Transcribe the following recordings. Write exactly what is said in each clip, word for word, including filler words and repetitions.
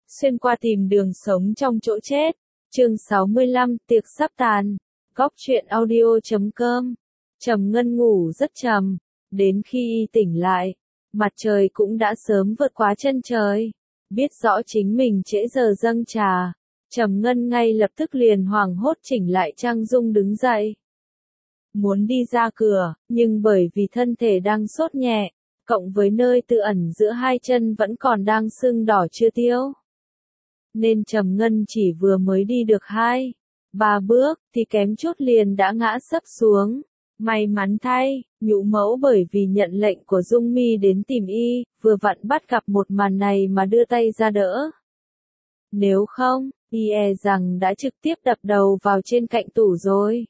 xuyên qua tìm đường sống trong chỗ chết. Chương sáu mươi lăm, tiệc sắp tàn. Góc truyện audio chấm com. Trầm Ngân ngủ rất trầm, đến khi y tỉnh lại, mặt trời cũng đã sớm vượt quá chân trời. Biết rõ chính mình trễ giờ dâng trà, Trầm Ngân ngay lập tức liền hoảng hốt chỉnh lại trang dung đứng dậy. Muốn đi ra cửa, nhưng bởi vì thân thể đang sốt nhẹ, cộng với nơi tự ẩn giữa hai chân vẫn còn đang sưng đỏ chưa tiêu, nên Trầm Ngân chỉ vừa mới đi được hai, ba bước, thì kém chút liền đã ngã sấp xuống. May mắn thay, nhũ mẫu bởi vì nhận lệnh của Dung Mi đến tìm y, vừa vặn bắt gặp một màn này mà đưa tay ra đỡ. Nếu không, y e rằng đã trực tiếp đập đầu vào trên cạnh tủ rồi.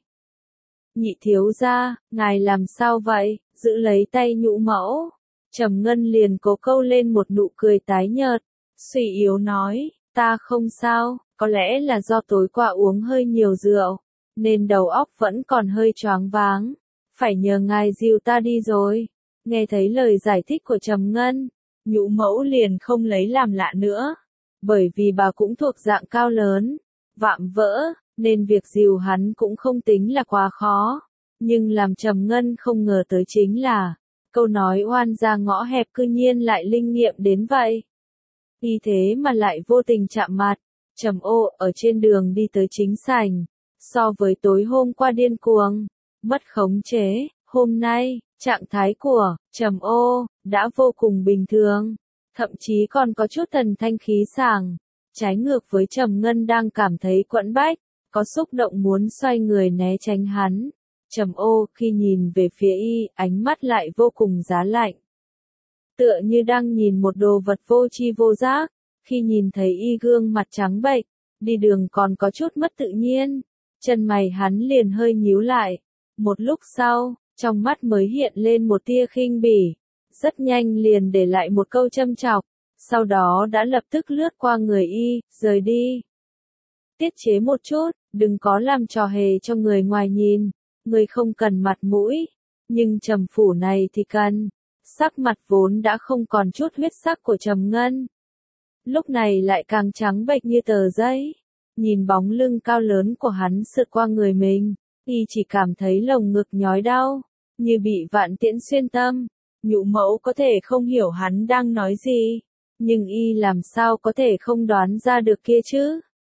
Nhị thiếu gia, ngài làm sao vậy? Giữ lấy tay nhũ mẫu. Trầm Ngân liền cố câu lên một nụ cười tái nhợt, suy yếu nói, ta không sao, có lẽ là do tối qua uống hơi nhiều rượu, nên đầu óc vẫn còn hơi choáng váng, phải nhờ ngài dìu ta đi rồi. Nghe thấy lời giải thích của Trầm Ngân, nhũ mẫu liền không lấy làm lạ nữa, bởi vì bà cũng thuộc dạng cao lớn, vạm vỡ, nên việc dìu hắn cũng không tính là quá khó. Nhưng làm Trầm Ngân không ngờ tới chính là, câu nói oan ra ngõ hẹp cư nhiên lại linh nghiệm đến vậy. Y thế mà lại vô tình chạm mặt. Trầm Ô ở trên đường đi tới chính sảnh, so với tối hôm qua điên cuồng, mất khống chế, hôm nay, trạng thái của Trầm Ô đã vô cùng bình thường, thậm chí còn có chút thần thanh khí sảng, trái ngược với Trầm Ngân đang cảm thấy quẫn bách, có xúc động muốn xoay người né tránh hắn. Trầm Ô khi nhìn về phía y, ánh mắt lại vô cùng giá lạnh, tựa như đang nhìn một đồ vật vô tri vô giác. Khi nhìn thấy y gương mặt trắng bệch, đi đường còn có chút mất tự nhiên, chân mày hắn liền hơi nhíu lại. Một lúc sau, trong mắt mới hiện lên một tia khinh bỉ, rất nhanh liền để lại một câu châm chọc, sau đó đã lập tức lướt qua người y, rời đi. Tiết chế một chút, đừng có làm trò hề cho người ngoài nhìn, người không cần mặt mũi, nhưng Trầm phủ này thì cần. Sắc mặt vốn đã không còn chút huyết sắc của Trầm Ngân, lúc này lại càng trắng bệch như tờ giấy. Nhìn bóng lưng cao lớn của hắn sượt qua người mình, y chỉ cảm thấy lồng ngực nhói đau, như bị vạn tiễn xuyên tâm. Nhũ mẫu có thể không hiểu hắn đang nói gì, nhưng y làm sao có thể không đoán ra được kia chứ.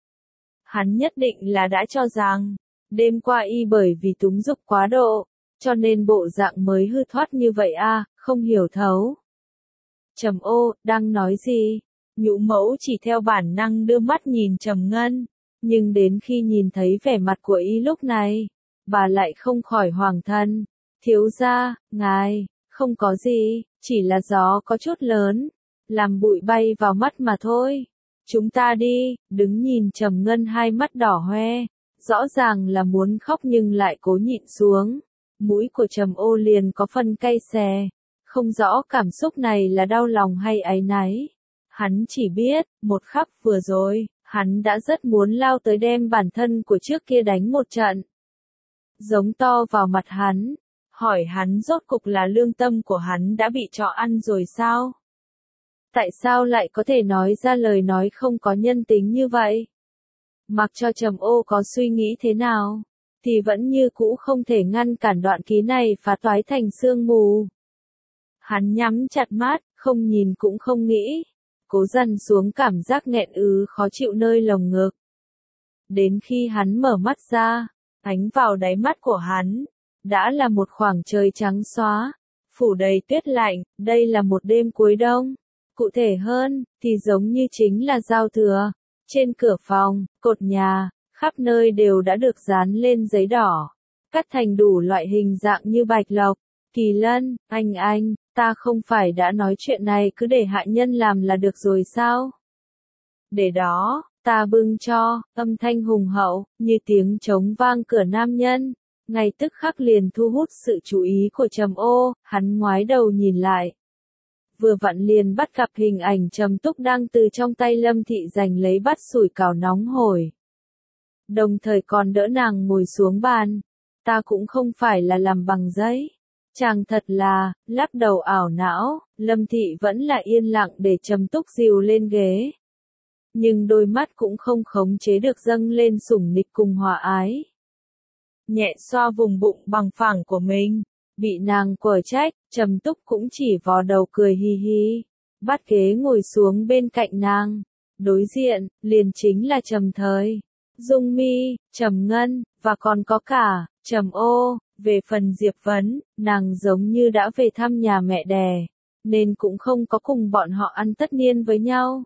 Hắn nhất định là đã cho rằng, đêm qua y bởi vì túng dục quá độ, cho nên bộ dạng mới hư thoát như vậy à, không hiểu thấu. Trầm Ô, đang nói gì? Nhũ mẫu chỉ theo bản năng đưa mắt nhìn Trầm Ngân, nhưng đến khi nhìn thấy vẻ mặt của y lúc này, bà lại không khỏi hoảng thân. Thiếu gia, ngài, không có gì, chỉ là gió có chút lớn, làm bụi bay vào mắt mà thôi. Chúng ta đi. Đứng nhìn Trầm Ngân hai mắt đỏ hoe, rõ ràng là muốn khóc nhưng lại cố nhịn xuống. Mũi của Trầm Ô liền có phần cay xè, không rõ cảm xúc này là đau lòng hay áy náy. Hắn chỉ biết, một khắc vừa rồi, hắn đã rất muốn lao tới đem bản thân của trước kia đánh một trận. Giống to vào mặt hắn, hỏi hắn rốt cục là lương tâm của hắn đã bị trọ ăn rồi sao? Tại sao lại có thể nói ra lời nói không có nhân tính như vậy? Mặc cho Trầm Ô có suy nghĩ thế nào, thì vẫn như cũ không thể ngăn cản đoạn ký này phá toái thành sương mù. Hắn nhắm chặt mắt, không nhìn cũng không nghĩ, cố dằn xuống cảm giác nghẹn ứ khó chịu nơi lồng ngực. Đến khi hắn mở mắt ra, ánh vào đáy mắt của hắn, đã là một khoảng trời trắng xóa, phủ đầy tuyết lạnh. Đây là một đêm cuối đông. Cụ thể hơn, thì giống như chính là giao thừa. Trên cửa phòng, cột nhà, khắp nơi đều đã được dán lên giấy đỏ, cắt thành đủ loại hình dạng như bạch lộc, kỳ lân. Anh anh, ta không phải đã nói chuyện này cứ để hạ nhân làm là được rồi sao? Để đó, ta bưng cho. Âm thanh hùng hậu, như tiếng trống vang cửa nam nhân, ngay tức khắc liền thu hút sự chú ý của Trầm Ô. Hắn ngoái đầu nhìn lại, vừa vặn liền bắt gặp hình ảnh Trầm Túc đang từ trong tay Lâm Thị giành lấy bát sủi cảo nóng hổi, đồng thời còn đỡ nàng ngồi xuống bàn. Ta cũng không phải là làm bằng giấy. Chàng thật là, lắc đầu ảo não. Lâm Thị vẫn là yên lặng để Trầm Túc dìu lên ghế. nhưng đôi mắt cũng không khống chế được dâng lên sủng nịch cùng hòa ái. Nhẹ xoa vùng bụng bằng phẳng của mình, bị nàng quở trách, Trầm Túc cũng chỉ vò đầu cười hi hi, bắt ghế ngồi xuống bên cạnh nàng. Đối diện, liền chính là Trầm Thời, Dung Mi, Trầm Ngân, và còn có cả, Trầm Ô. Về phần Diệp Vấn, nàng giống như đã về thăm nhà mẹ đẻ, nên cũng không có cùng bọn họ ăn tất niên với nhau.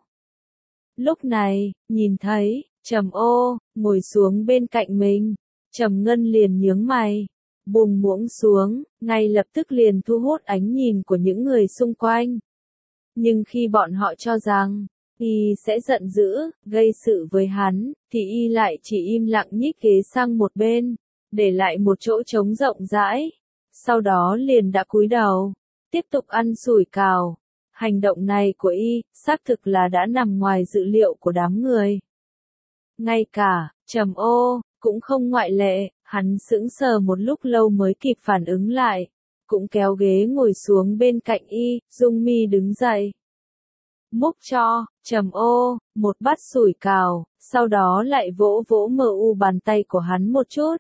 Lúc này, nhìn thấy, Trầm Ô, ngồi xuống bên cạnh mình, Trầm Ngân liền nhướng mày, buông muỗng xuống, ngay lập tức liền thu hút ánh nhìn của những người xung quanh. Nhưng khi bọn họ cho rằng, y sẽ giận dữ, gây sự với hắn, thì y lại chỉ im lặng nhích ghế sang một bên, để lại một chỗ trống rộng rãi. Sau đó liền đã cúi đầu, tiếp tục ăn sủi cảo. Hành động này của y, xác thực là đã nằm ngoài dự liệu của đám người. Ngay cả, Trầm Ô, cũng không ngoại lệ, hắn sững sờ một lúc lâu mới kịp phản ứng lại, cũng kéo ghế ngồi xuống bên cạnh y. Dung Mi đứng dậy, múc cho Trầm Ô một bát sủi cảo, sau đó lại vỗ vỗ mờ u bàn tay của hắn một chút.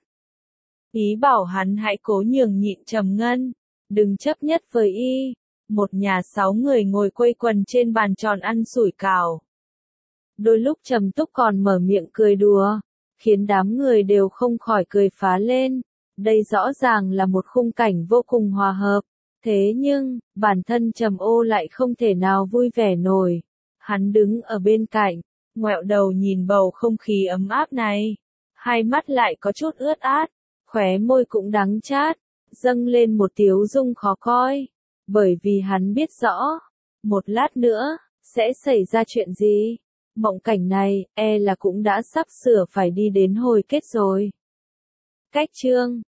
Ý bảo hắn hãy cố nhường nhịn Trầm Ngân, đừng chấp nhất với y. Một nhà sáu người ngồi quây quần trên bàn tròn ăn sủi cảo. Đôi lúc Trầm Túc còn mở miệng cười đùa, khiến đám người đều không khỏi cười phá lên. Đây rõ ràng là một khung cảnh vô cùng hòa hợp. Thế nhưng, bản thân Trầm Ô lại không thể nào vui vẻ nổi. Hắn đứng ở bên cạnh, ngoẹo đầu nhìn bầu không khí ấm áp này. Hai mắt lại có chút ướt át, khóe môi cũng đắng chát, dâng lên một tiếu dung khó coi. Bởi vì hắn biết rõ, một lát nữa, sẽ xảy ra chuyện gì. Mộng cảnh này, e là cũng đã sắp sửa phải đi đến hồi kết rồi. Cách chương